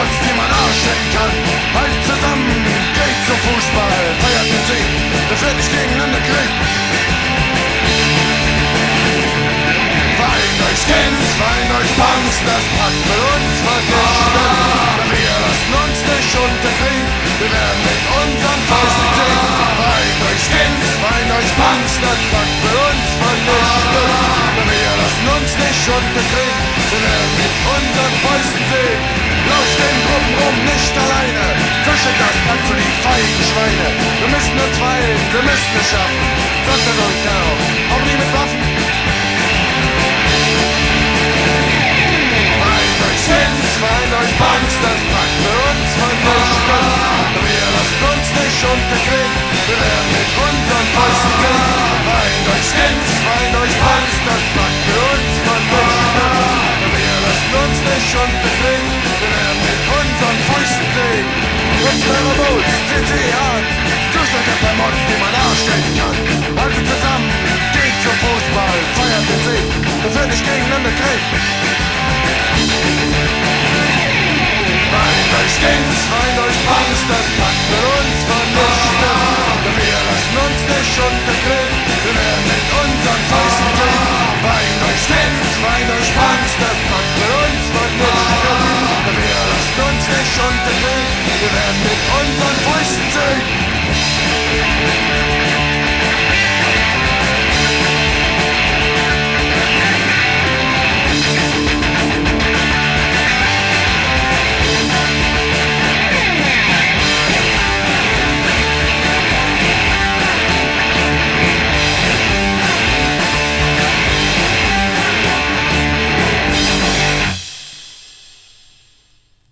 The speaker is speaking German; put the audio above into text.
Mods, die man ausstellen kann. Halt zusammen, geht zum Fußball, feiert den Sieg, das wird nicht gegeneinander kriegen. Vereint euch Skins, vereint euch Punks, das packt mit uns vernichten. Wir lassen uns nicht unterkriegen, wir werden mit unseren Fäusten kriegen. Vereint euch Skins, vereint euch Punks, das packt mit uns vernichten. Wir lassen uns nicht unterkriegen, wir werden mit unseren Fäusten kriegen. Lauscht den Gruppen rum, nicht alleine. Versteckt das Pack für die feigen Schweine. Wir müssen uns weilen, wir müssen es schaffen. Sagt er euch darauf, auch nie mit Waffen. Vereint euch Skins, vereint euch Punks, das packt für uns vernichten. Wir lassen uns nicht unterkriegen, wir werden mit unseren Fäusten kriegen. Vereint euch Skins, vereint euch Punks, das packt für uns vernichten. Wir lassen uns nicht unterkriegen, wir werden mit unseren Fäusten kriegen. Unsere Boots, CT an, Zustand der Mods, die man ausstellen kann. Haltet zusammen, geht zum Fußball, feiert den Sieg, das wird nicht gegeneinander kriegen. Vereint euch Skins, vereint euch Punks, das packt mit uns vernichten. Wir lassen uns nicht unterkriegen, wir werden mit unseren Fäusten kriegen. Vereint euch Skins, vereint euch